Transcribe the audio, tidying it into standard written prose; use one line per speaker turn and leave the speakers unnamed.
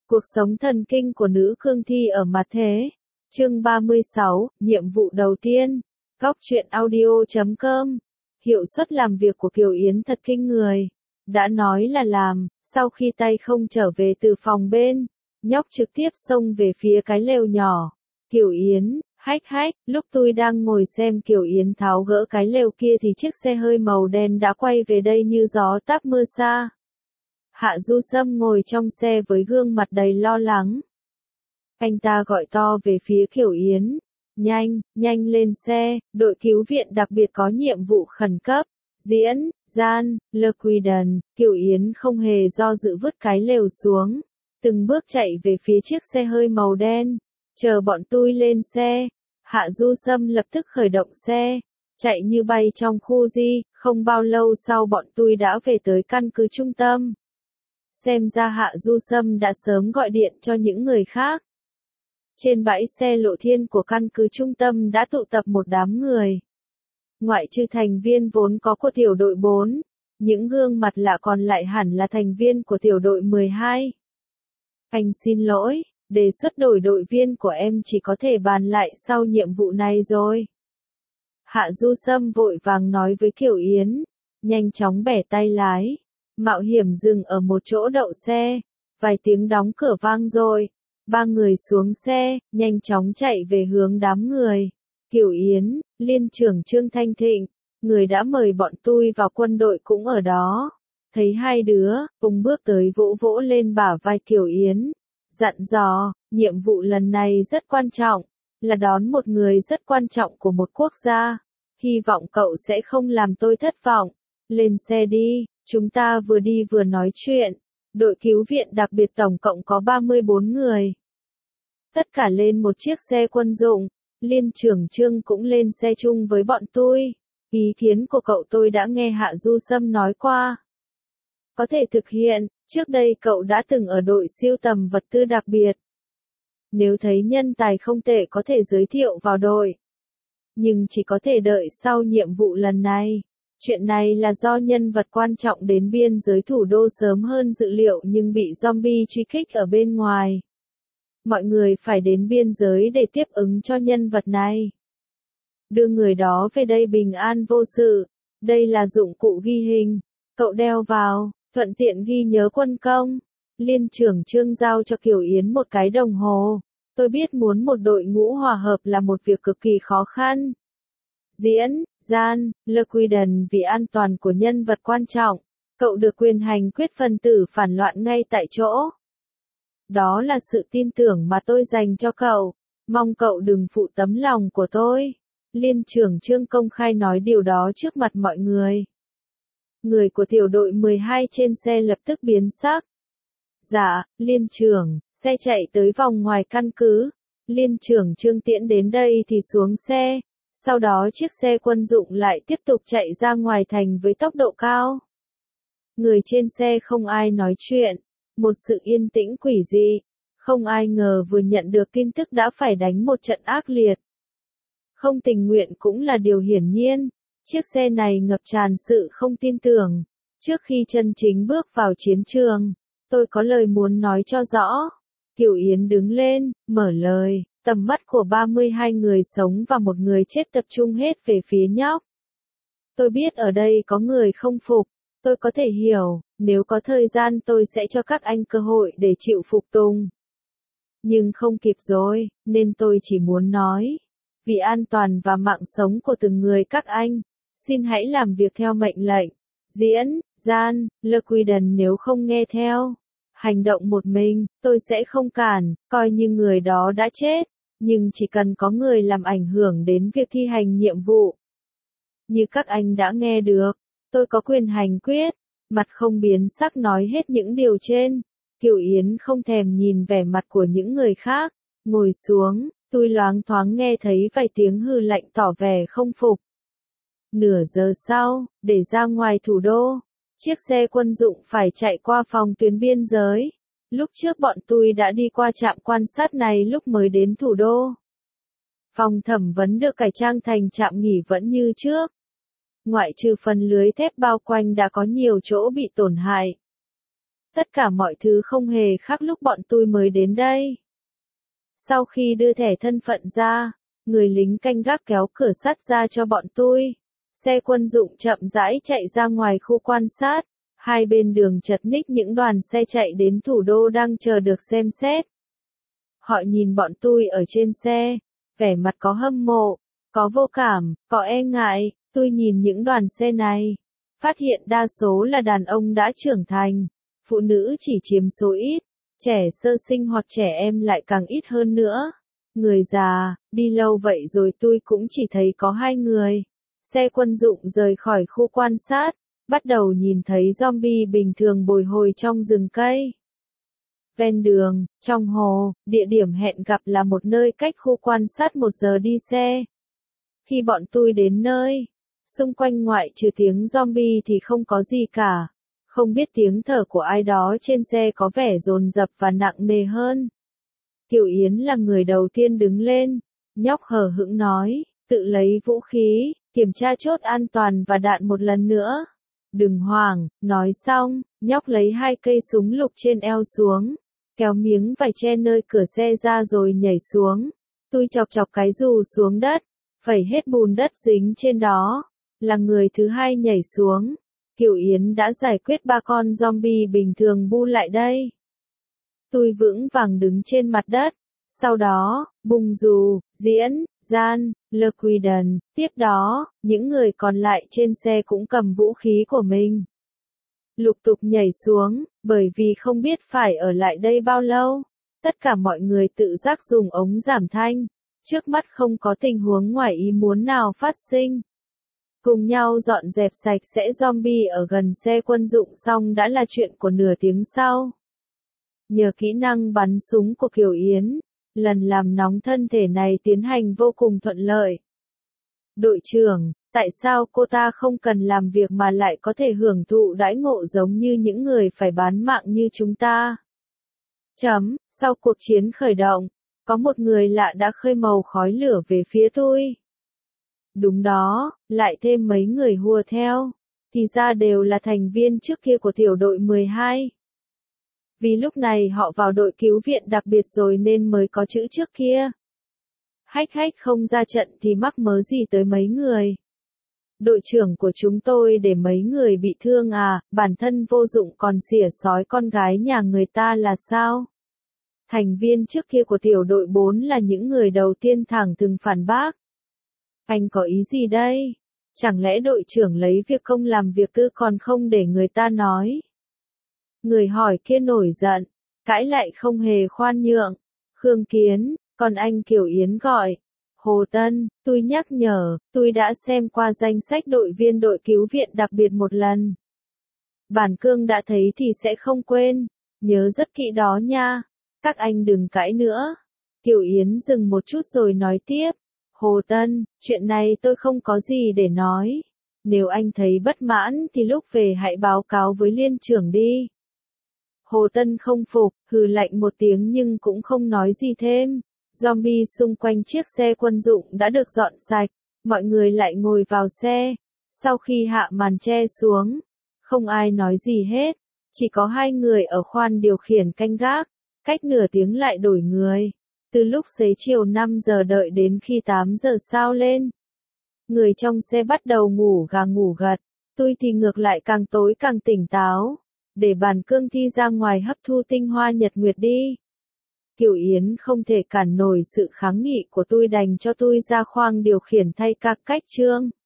Cuộc sống thần kinh của nữ cương thi ở mặt thế. Chương 36, nhiệm vụ đầu tiên. Góc truyện audio.com. Hiệu suất làm việc của Kiều Yến thật kinh người. Đã nói là làm, sau khi tay không trở về từ phòng bên, nhóc trực tiếp xông về phía cái lều nhỏ. Kiều Yến, hách, lúc tôi đang ngồi xem Kiều Yến tháo gỡ cái lều kia thì chiếc xe hơi màu đen đã quay về đây như gió táp mưa xa. Hạ Du Sâm ngồi trong xe với gương mặt đầy lo lắng. Anh ta gọi to về phía Kiều Yến. Nhanh lên xe, đội cứu viện đặc biệt có nhiệm vụ khẩn cấp. Diễn, Gian, Le Quiden, Kiều Yến không hề do dự vứt cái lều xuống. Từng bước chạy về phía chiếc xe hơi màu đen. Chờ bọn tôi lên xe. Hạ Du Sâm lập tức khởi động xe. Chạy như bay trong khu di, không bao lâu sau bọn tôi đã về tới căn cứ trung tâm. Xem ra Hạ Du Sâm đã sớm gọi điện cho những người khác. Trên bãi xe lộ thiên của căn cứ trung tâm đã tụ tập một đám người. Ngoại trừ thành viên vốn có của tiểu đội 4, những gương mặt lạ còn lại hẳn là thành viên của tiểu đội 12. Anh xin lỗi, đề xuất đổi đội viên của em chỉ có thể bàn lại sau nhiệm vụ này rồi. Hạ Du Sâm vội vàng nói với Kiều Yến, nhanh chóng bẻ tay lái. Mạo hiểm dừng ở một chỗ đậu xe, vài tiếng đóng cửa vang rồi. Ba người xuống xe, nhanh chóng chạy về hướng đám người. Kiều Yến, Liên trưởng Trương Thanh Thịnh, người đã mời bọn tôi vào quân đội cũng ở đó. Thấy hai đứa, cùng bước tới vỗ vỗ lên bả vai Kiều Yến. Dặn dò, nhiệm vụ lần này rất quan trọng, là đón một người rất quan trọng của một quốc gia. Hy vọng cậu sẽ không làm tôi thất vọng. Lên xe đi. Chúng ta vừa đi vừa nói chuyện. Đội cứu viện đặc biệt tổng cộng có 34 người. Tất cả lên một chiếc xe quân dụng. Liên trưởng Trương cũng lên xe chung với bọn tôi. Ý kiến của cậu tôi đã nghe Hạ Du Sâm nói qua. Có thể thực hiện, trước đây cậu đã từng ở đội siêu tầm vật tư đặc biệt. Nếu thấy nhân tài không tệ có thể giới thiệu vào đội. Nhưng chỉ có thể đợi sau nhiệm vụ lần này. Chuyện này là do nhân vật quan trọng đến biên giới thủ đô sớm hơn dự liệu nhưng bị zombie truy kích ở bên ngoài. Mọi người phải đến biên giới để tiếp ứng cho nhân vật này. Đưa người đó về đây bình an vô sự. Đây là dụng cụ ghi hình. Cậu đeo vào, thuận tiện ghi nhớ quân công. Liên trưởng Trương giao cho Kiều Yến một cái đồng hồ. Tôi biết muốn một đội ngũ hòa hợp là một việc cực kỳ khó khăn. Diễn, Gian, Le Quiden vì an toàn của nhân vật quan trọng, cậu được quyền hành quyết phần tử phản loạn ngay tại chỗ. Đó là sự tin tưởng mà tôi dành cho cậu, mong cậu đừng phụ tấm lòng của tôi. Liên trưởng Trương công khai nói điều đó trước mặt mọi người. Người của tiểu đội 12 trên xe lập tức biến sắc. Dạ, liên trưởng, xe chạy tới vòng ngoài căn cứ. Liên trưởng Trương tiễn đến đây thì xuống xe. Sau đó chiếc xe quân dụng lại tiếp tục chạy ra ngoài thành với tốc độ cao. Người trên xe không ai nói chuyện. Một sự yên tĩnh quỷ dị. Không ai ngờ vừa nhận được tin tức đã phải đánh một trận ác liệt. Không tình nguyện cũng là điều hiển nhiên. Chiếc xe này ngập tràn sự không tin tưởng. Trước khi chân chính bước vào chiến trường, tôi có lời muốn nói cho rõ. Kiều Yến đứng lên, mở lời. Tầm mắt của 32 người sống và một người chết tập trung hết về phía nhóc. Tôi biết ở đây có người không phục. Tôi có thể hiểu, nếu có thời gian tôi sẽ cho các anh cơ hội để chịu phục tùng. Nhưng không kịp rồi, nên tôi chỉ muốn nói. Vì an toàn và mạng sống của từng người các anh, xin hãy làm việc theo mệnh lệnh. Diễn, Gian, Le Quiden nếu không nghe theo. Hành động một mình, tôi sẽ không cản, coi như người đó đã chết. Nhưng chỉ cần có người làm ảnh hưởng đến việc thi hành nhiệm vụ. Như các anh đã nghe được, tôi có quyền hành quyết, mặt không biến sắc nói hết những điều trên. Kiều Yến không thèm nhìn vẻ mặt của những người khác, ngồi xuống, tôi loáng thoáng nghe thấy vài tiếng hừ lạnh tỏ vẻ không phục. Nửa giờ sau, để ra ngoài thủ đô, chiếc xe quân dụng phải chạy qua phòng tuyến biên giới. Lúc trước bọn tôi đã đi qua trạm quan sát này lúc mới đến thủ đô. Phòng thẩm vấn được cải trang thành trạm nghỉ vẫn như trước. Ngoại trừ phần lưới thép bao quanh đã có nhiều chỗ bị tổn hại. Tất cả mọi thứ không hề khác lúc bọn tôi mới đến đây. Sau khi đưa thẻ thân phận ra, người lính canh gác kéo cửa sắt ra cho bọn tôi. Xe quân dụng chậm rãi chạy ra ngoài khu quan sát. Hai bên đường chật ních những đoàn xe chạy đến thủ đô đang chờ được xem xét. Họ nhìn bọn tôi ở trên xe, vẻ mặt có hâm mộ, có vô cảm, có e ngại. Tôi nhìn những đoàn xe này, phát hiện đa số là đàn ông đã trưởng thành, phụ nữ chỉ chiếm số ít, trẻ sơ sinh hoặc trẻ em lại càng ít hơn nữa. Người già, đi lâu vậy rồi tôi cũng chỉ thấy có 2 người. Xe quân dụng rời khỏi khu quan sát, bắt đầu nhìn thấy zombie bình thường bồi hồi trong rừng cây. Ven đường, trong hồ, địa điểm hẹn gặp là một nơi cách khu quan sát 1 giờ đi xe. Khi bọn tôi đến nơi, xung quanh ngoại trừ tiếng zombie thì không có gì cả. Không biết tiếng thở của ai đó trên xe có vẻ dồn dập và nặng nề hơn. Kiều Yến là người đầu tiên đứng lên, nhóc hờ hững nói, tự lấy vũ khí, kiểm tra chốt an toàn và đạn một lần nữa. Đừng hoảng, nói xong, nhóc lấy 2 cây súng lục trên eo xuống, kéo miếng vải che nơi cửa xe ra rồi nhảy xuống. Tôi chọc chọc cái dù xuống đất, phẩy hết bùn đất dính trên đó. Là người thứ 2 nhảy xuống. Kiều Yến đã giải quyết 3 con zombie bình thường bu lại đây. Tôi vững vàng đứng trên mặt đất. Sau đó, bùng dù, diễn, gian, lơ quy đần. Tiếp đó, những người còn lại trên xe cũng cầm vũ khí của mình. Lục tục nhảy xuống, bởi vì không biết phải ở lại đây bao lâu. Tất cả mọi người tự giác dùng ống giảm thanh. Trước mắt không có tình huống ngoài ý muốn nào phát sinh. Cùng nhau dọn dẹp sạch sẽ zombie ở gần xe quân dụng xong đã là chuyện của nửa tiếng sau. Nhờ kỹ năng bắn súng của Kiều Yến, lần làm nóng thân thể này tiến hành vô cùng thuận lợi. Đội trưởng, tại sao cô ta không cần làm việc mà lại có thể hưởng thụ đãi ngộ giống như những người phải bán mạng như chúng ta? Sau cuộc chiến khởi động, có một người lạ đã khơi màu khói lửa về phía tôi. Đúng đó, lại thêm mấy người hùa theo, thì ra đều là thành viên trước kia của tiểu đội 12. Vì lúc này họ vào đội cứu viện đặc biệt rồi nên mới có chữ trước kia. Hách không ra trận thì mắc mớ gì tới mấy người. Đội trưởng của chúng tôi để mấy người bị thương à, bản thân vô dụng còn xỉa xói con gái nhà người ta là sao? Thành viên trước kia của tiểu đội 4 là những người đầu tiên thẳng thừng phản bác. Anh có ý gì đây? Chẳng lẽ đội trưởng lấy việc công làm việc tư còn không để người ta nói? Người hỏi kia nổi giận, cãi lại không hề khoan nhượng. Khương Kiến, còn anh Kiều Yến gọi. Hồ Tân, tôi nhắc nhở, tôi đã xem qua danh sách đội viên đội cứu viện đặc biệt một lần. Bản Cương đã thấy thì sẽ không quên, nhớ rất kỹ đó nha. Các anh đừng cãi nữa. Kiều Yến dừng một chút rồi nói tiếp. Hồ Tân, chuyện này tôi không có gì để nói. Nếu anh thấy bất mãn thì lúc về hãy báo cáo với liên trưởng đi. Hồ Tân không phục, hừ lạnh một tiếng nhưng cũng không nói gì thêm. Zombie xung quanh chiếc xe quân dụng đã được dọn sạch, mọi người lại ngồi vào xe. Sau khi hạ màn che xuống, không ai nói gì hết, chỉ có 2 người ở khoang điều khiển canh gác, cách nửa tiếng lại đổi người. Từ lúc xế chiều 5 giờ đợi đến khi 8 giờ sao lên. Người trong xe bắt đầu ngủ gà ngủ gật, tôi thì ngược lại càng tối càng tỉnh táo. Để Bản Cương thi ra ngoài hấp thu tinh hoa nhật nguyệt đi. Kiều Yến không thể cản nổi sự kháng nghị của tôi đành cho tôi ra khoang điều khiển thay các cách chương.